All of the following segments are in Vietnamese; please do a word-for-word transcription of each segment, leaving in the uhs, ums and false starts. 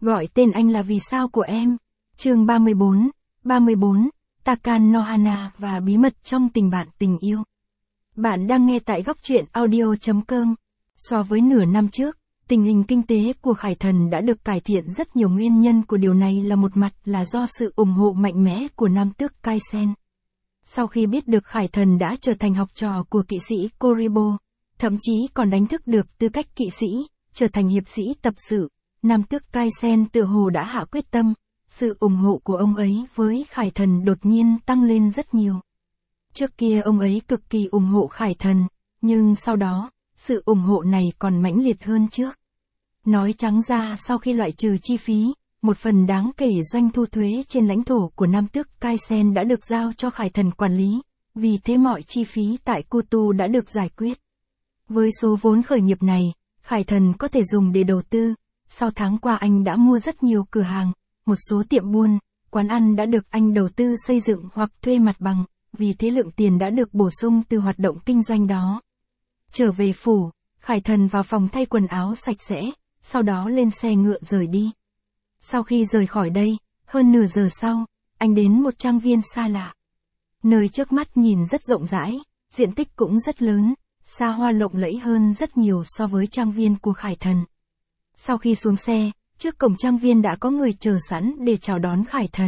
Gọi tên anh là vì sao của em. Chương ba mươi bốn, ba mươi bốn, Takan no Hana và bí mật trong tình bạn tình yêu. Bạn đang nghe tại góc truyện audio chấm com. So với nửa năm trước, tình hình kinh tế của Khải Thần đã được cải thiện rất nhiều. Nguyên nhân của điều này là một mặt là do sự ủng hộ mạnh mẽ của nam tước Kaisen. Sau khi biết được Khải Thần đã trở thành học trò của kỵ sĩ Koribo, thậm chí còn đánh thức được tư cách kỵ sĩ, trở thành hiệp sĩ tập sự, nam tước Kaisen tựa hồ đã hạ quyết tâm, sự ủng hộ của ông ấy với Khải Thần đột nhiên tăng lên rất nhiều. Trước kia ông ấy cực kỳ ủng hộ Khải Thần, nhưng sau đó, sự ủng hộ này còn mãnh liệt hơn trước. Nói trắng ra, sau khi loại trừ chi phí, một phần đáng kể doanh thu thuế trên lãnh thổ của nam tước Kaisen đã được giao cho Khải Thần quản lý, vì thế mọi chi phí tại Kutu đã được giải quyết. Với số vốn khởi nghiệp này, Khải Thần có thể dùng để đầu tư. Sau tháng qua anh đã mua rất nhiều cửa hàng, một số tiệm buôn, quán ăn đã được anh đầu tư xây dựng hoặc thuê mặt bằng, vì thế lượng tiền đã được bổ sung từ hoạt động kinh doanh đó. Trở về phủ, Khải Thần vào phòng thay quần áo sạch sẽ, sau đó lên xe ngựa rời đi. Sau khi rời khỏi đây, hơn nửa giờ sau, anh đến một trang viên xa lạ. Nơi trước mắt nhìn rất rộng rãi, diện tích cũng rất lớn, xa hoa lộng lẫy hơn rất nhiều so với trang viên của Khải Thần. Sau khi xuống xe, trước cổng trang viên đã có người chờ sẵn để chào đón Khải Thần.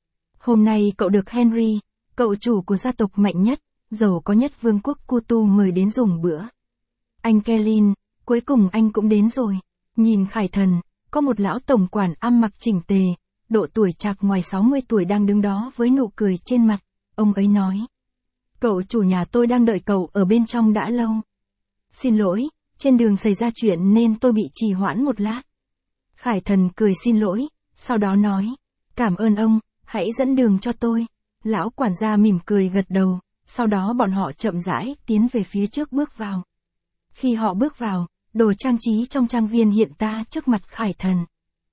Hôm nay cậu được Henry, cậu chủ của gia tộc mạnh nhất, giàu có nhất vương quốc Kutu mời đến dùng bữa. Anh Kellin, cuối cùng anh cũng đến rồi. Nhìn Khải Thần, có một lão tổng quản ăn mặc chỉnh tề, độ tuổi chạc ngoài sáu mươi tuổi đang đứng đó với nụ cười trên mặt. Ông ấy nói: "Cậu chủ nhà tôi đang đợi cậu ở bên trong đã lâu. Xin lỗi, trên đường xảy ra chuyện nên tôi bị trì hoãn một lát." Khải Thần cười xin lỗi, sau đó nói: "Cảm ơn ông, hãy dẫn đường cho tôi." Lão quản gia mỉm cười gật đầu, sau đó bọn họ chậm rãi tiến về phía trước bước vào. Khi họ bước vào, đồ trang trí trong trang viên hiện ra trước mặt Khải Thần.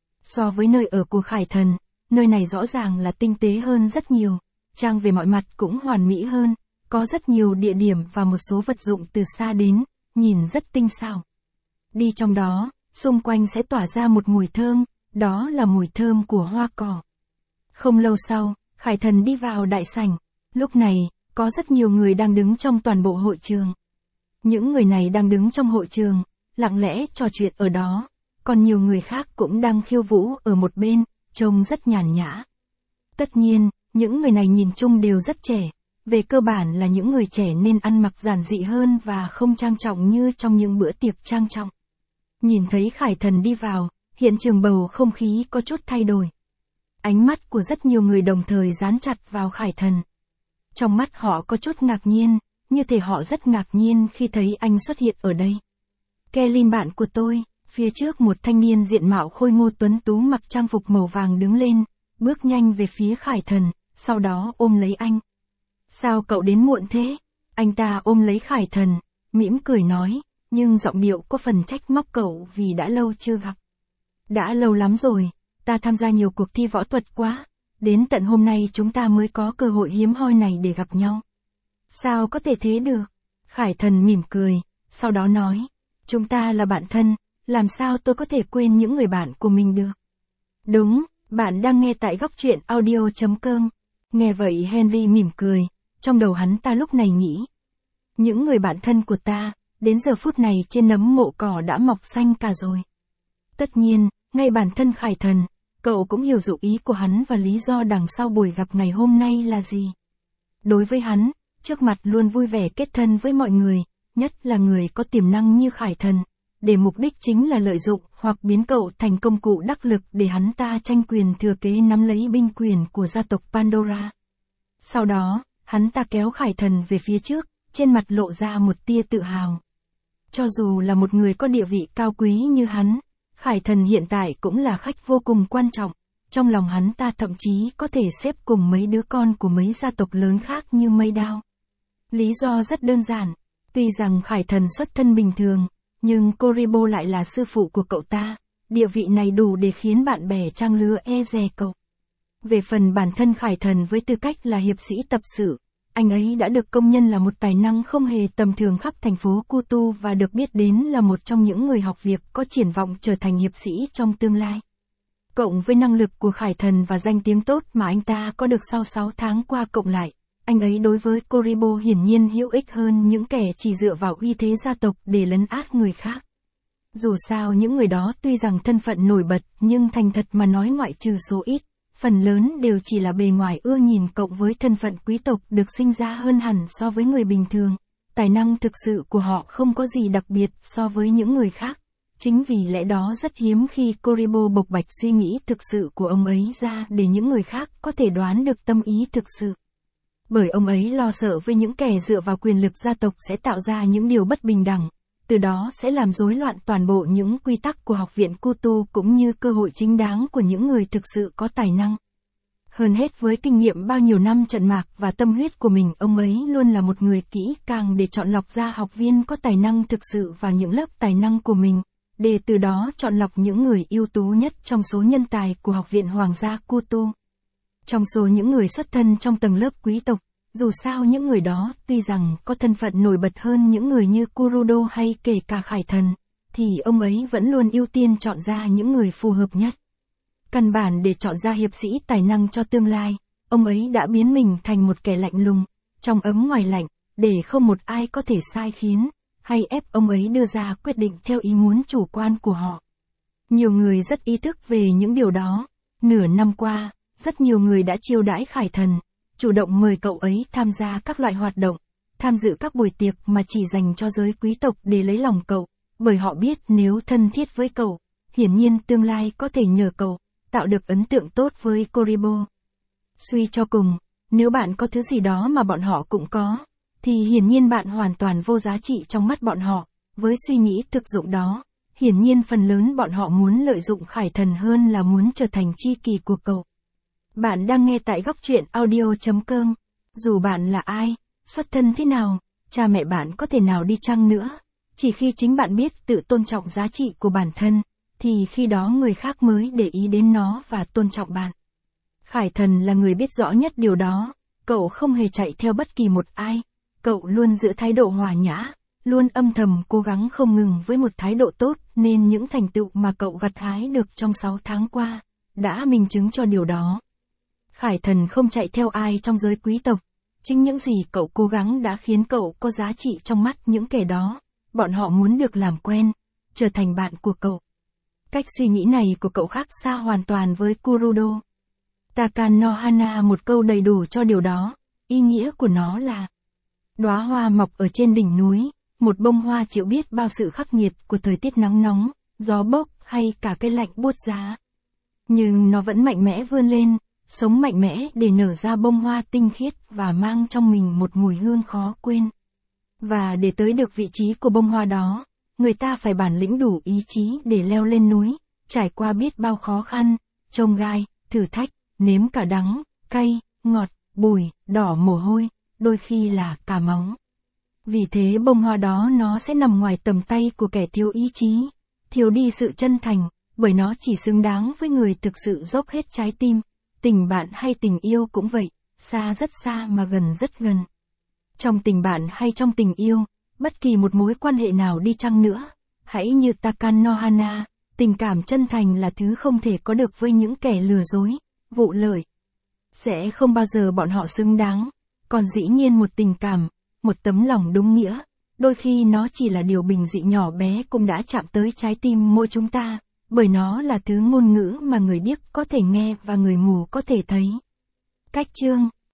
So với nơi ở của Khải Thần, nơi này rõ ràng là tinh tế hơn rất nhiều, trang về mọi mặt cũng hoàn mỹ hơn, có rất nhiều địa điểm và một số vật dụng từ xa đến, nhìn rất tinh xảo. Đi trong đó, xung quanh sẽ tỏa ra một mùi thơm, đó là mùi thơm của hoa cỏ. Không lâu sau, Khải Thần đi vào đại sảnh. Lúc này, có rất nhiều người đang đứng trong toàn bộ hội trường. Những người này đang đứng trong hội trường, lặng lẽ trò chuyện ở đó, còn nhiều người khác cũng đang khiêu vũ ở một bên, trông rất nhàn nhã. Tất nhiên, những người này nhìn chung đều rất trẻ, về cơ bản là những người trẻ nên ăn mặc giản dị hơn và không trang trọng như trong những bữa tiệc trang trọng. Nhìn thấy Khải Thần đi vào, hiện trường bầu không khí có chút thay đổi. Ánh mắt của rất nhiều người đồng thời dán chặt vào Khải Thần. Trong mắt họ có chút ngạc nhiên, như thể họ rất ngạc nhiên khi thấy anh xuất hiện ở đây. Kellin bạn của tôi, phía trước một thanh niên diện mạo khôi ngô tuấn tú mặc trang phục màu vàng đứng lên, bước nhanh về phía Khải Thần, sau đó ôm lấy anh. Sao cậu đến muộn thế? Anh ta ôm lấy Khải Thần, mỉm cười nói, nhưng giọng điệu có phần trách móc cậu vì đã lâu chưa gặp. Đã lâu lắm rồi, ta tham gia nhiều cuộc thi võ thuật quá, đến tận hôm nay chúng ta mới có cơ hội hiếm hoi này để gặp nhau. Sao có thể thế được? Khải Thần mỉm cười, sau đó nói, chúng ta là bạn thân, làm sao tôi có thể quên những người bạn của mình được? Đúng, bạn đang nghe tại góc truyện audio chấm com. Nghe vậy Henry mỉm cười, trong đầu hắn ta lúc này nghĩ. Những người bạn thân của ta, đến giờ phút này trên nấm mộ cỏ đã mọc xanh cả rồi. Tất nhiên, ngay bản thân Khải Thần, cậu cũng hiểu dụng ý của hắn và lý do đằng sau buổi gặp ngày hôm nay là gì. Đối với hắn, trước mặt luôn vui vẻ kết thân với mọi người, nhất là người có tiềm năng như Khải Thần, để mục đích chính là lợi dụng hoặc biến cậu thành công cụ đắc lực để hắn ta tranh quyền thừa kế nắm lấy binh quyền của gia tộc Pandora. Sau đó, hắn ta kéo Khải Thần về phía trước, trên mặt lộ ra một tia tự hào. Cho dù là một người có địa vị cao quý như hắn, Khải Thần hiện tại cũng là khách vô cùng quan trọng, trong lòng hắn ta thậm chí có thể xếp cùng mấy đứa con của mấy gia tộc lớn khác như Mây Đao. Lý do rất đơn giản, tuy rằng Khải Thần xuất thân bình thường, nhưng Koribo lại là sư phụ của cậu ta, địa vị này đủ để khiến bạn bè trang lứa e dè cậu. Về phần bản thân Khải Thần với tư cách là hiệp sĩ tập sự, anh ấy đã được công nhận là một tài năng không hề tầm thường khắp thành phố Kutu và được biết đến là một trong những người học việc có triển vọng trở thành hiệp sĩ trong tương lai. Cộng với năng lực của Khải Thần và danh tiếng tốt mà anh ta có được sau sáu tháng qua cộng lại, anh ấy đối với Koribo hiển nhiên hữu ích hơn những kẻ chỉ dựa vào uy thế gia tộc để lấn át người khác. Dù sao những người đó tuy rằng thân phận nổi bật nhưng thành thật mà nói ngoại trừ số ít, phần lớn đều chỉ là bề ngoài ưa nhìn cộng với thân phận quý tộc được sinh ra hơn hẳn so với người bình thường. Tài năng thực sự của họ không có gì đặc biệt so với những người khác. Chính vì lẽ đó rất hiếm khi Koribo bộc bạch suy nghĩ thực sự của ông ấy ra để những người khác có thể đoán được tâm ý thực sự. Bởi ông ấy lo sợ với những kẻ dựa vào quyền lực gia tộc sẽ tạo ra những điều bất bình đẳng, từ đó sẽ làm rối loạn toàn bộ những quy tắc của học viện Kutu cũng như cơ hội chính đáng của những người thực sự có tài năng. Hơn hết với kinh nghiệm bao nhiêu năm trận mạc và tâm huyết của mình, ông ấy luôn là một người kỹ càng để chọn lọc ra học viên có tài năng thực sự vào những lớp tài năng của mình, để từ đó chọn lọc những người ưu tú nhất trong số nhân tài của học viện Hoàng gia Kutu. Trong số những người xuất thân trong tầng lớp quý tộc, dù sao những người đó tuy rằng có thân phận nổi bật hơn những người như Kurudo hay kể cả Khải Thần, thì ông ấy vẫn luôn ưu tiên chọn ra những người phù hợp nhất. Căn bản để chọn ra hiệp sĩ tài năng cho tương lai, ông ấy đã biến mình thành một kẻ lạnh lùng, trong ấm ngoài lạnh, để không một ai có thể sai khiến, hay ép ông ấy đưa ra quyết định theo ý muốn chủ quan của họ. Nhiều người rất ý thức về những điều đó. Nửa năm qua, rất nhiều người đã chiêu đãi Khải Thần, chủ động mời cậu ấy tham gia các loại hoạt động, tham dự các buổi tiệc mà chỉ dành cho giới quý tộc để lấy lòng cậu, bởi họ biết nếu thân thiết với cậu, hiển nhiên tương lai có thể nhờ cậu tạo được ấn tượng tốt với Koribo. Suy cho cùng, nếu bạn có thứ gì đó mà bọn họ cũng có, thì hiển nhiên bạn hoàn toàn vô giá trị trong mắt bọn họ. Với suy nghĩ thực dụng đó, hiển nhiên phần lớn bọn họ muốn lợi dụng Khải Thần hơn là muốn trở thành tri kỷ của cậu. Bạn đang nghe tại góc truyện audio chấm com. Dù bạn là ai, xuất thân thế nào, cha mẹ bạn có thể nào đi chăng nữa, chỉ khi chính bạn biết tự tôn trọng giá trị của bản thân, thì khi đó người khác mới để ý đến nó và tôn trọng bạn. Khải Thần là người biết rõ nhất điều đó, cậu không hề chạy theo bất kỳ một ai, cậu luôn giữ thái độ hòa nhã, luôn âm thầm cố gắng không ngừng với một thái độ tốt, nên những thành tựu mà cậu gặt hái được trong sáu tháng qua, đã minh chứng cho điều đó. Khải Thần không chạy theo ai trong giới quý tộc, chính những gì cậu cố gắng đã khiến cậu có giá trị trong mắt những kẻ đó, bọn họ muốn được làm quen, trở thành bạn của cậu. Cách suy nghĩ này của cậu khác xa hoàn toàn với Kurudo. Takan no Hana một câu đầy đủ cho điều đó, ý nghĩa của nó là đóa hoa mọc ở trên đỉnh núi, một bông hoa chịu biết bao sự khắc nghiệt của thời tiết nắng nóng, gió bốc hay cả cái lạnh buốt giá. Nhưng nó vẫn mạnh mẽ vươn lên, sống mạnh mẽ để nở ra bông hoa tinh khiết và mang trong mình một mùi hương khó quên. Và để tới được vị trí của bông hoa đó, người ta phải bản lĩnh đủ ý chí để leo lên núi, trải qua biết bao khó khăn, chông gai, thử thách, nếm cả đắng, cay, ngọt, bùi, đỏ mồ hôi, đôi khi là cả máu. Vì thế bông hoa đó nó sẽ nằm ngoài tầm tay của kẻ thiếu ý chí, thiếu đi sự chân thành, bởi nó chỉ xứng đáng với người thực sự dốc hết trái tim. Tình bạn hay tình yêu cũng vậy, xa rất xa mà gần rất gần. Trong tình bạn hay trong tình yêu, bất kỳ một mối quan hệ nào đi chăng nữa, hãy như Takan no Hana, tình cảm chân thành là thứ không thể có được với những kẻ lừa dối, vụ lợi. Sẽ không bao giờ bọn họ xứng đáng, còn dĩ nhiên một tình cảm, một tấm lòng đúng nghĩa, đôi khi nó chỉ là điều bình dị nhỏ bé cũng đã chạm tới trái tim mỗi chúng ta, bởi nó là thứ ngôn ngữ mà người điếc có thể nghe và người mù có thể thấy. Cách chương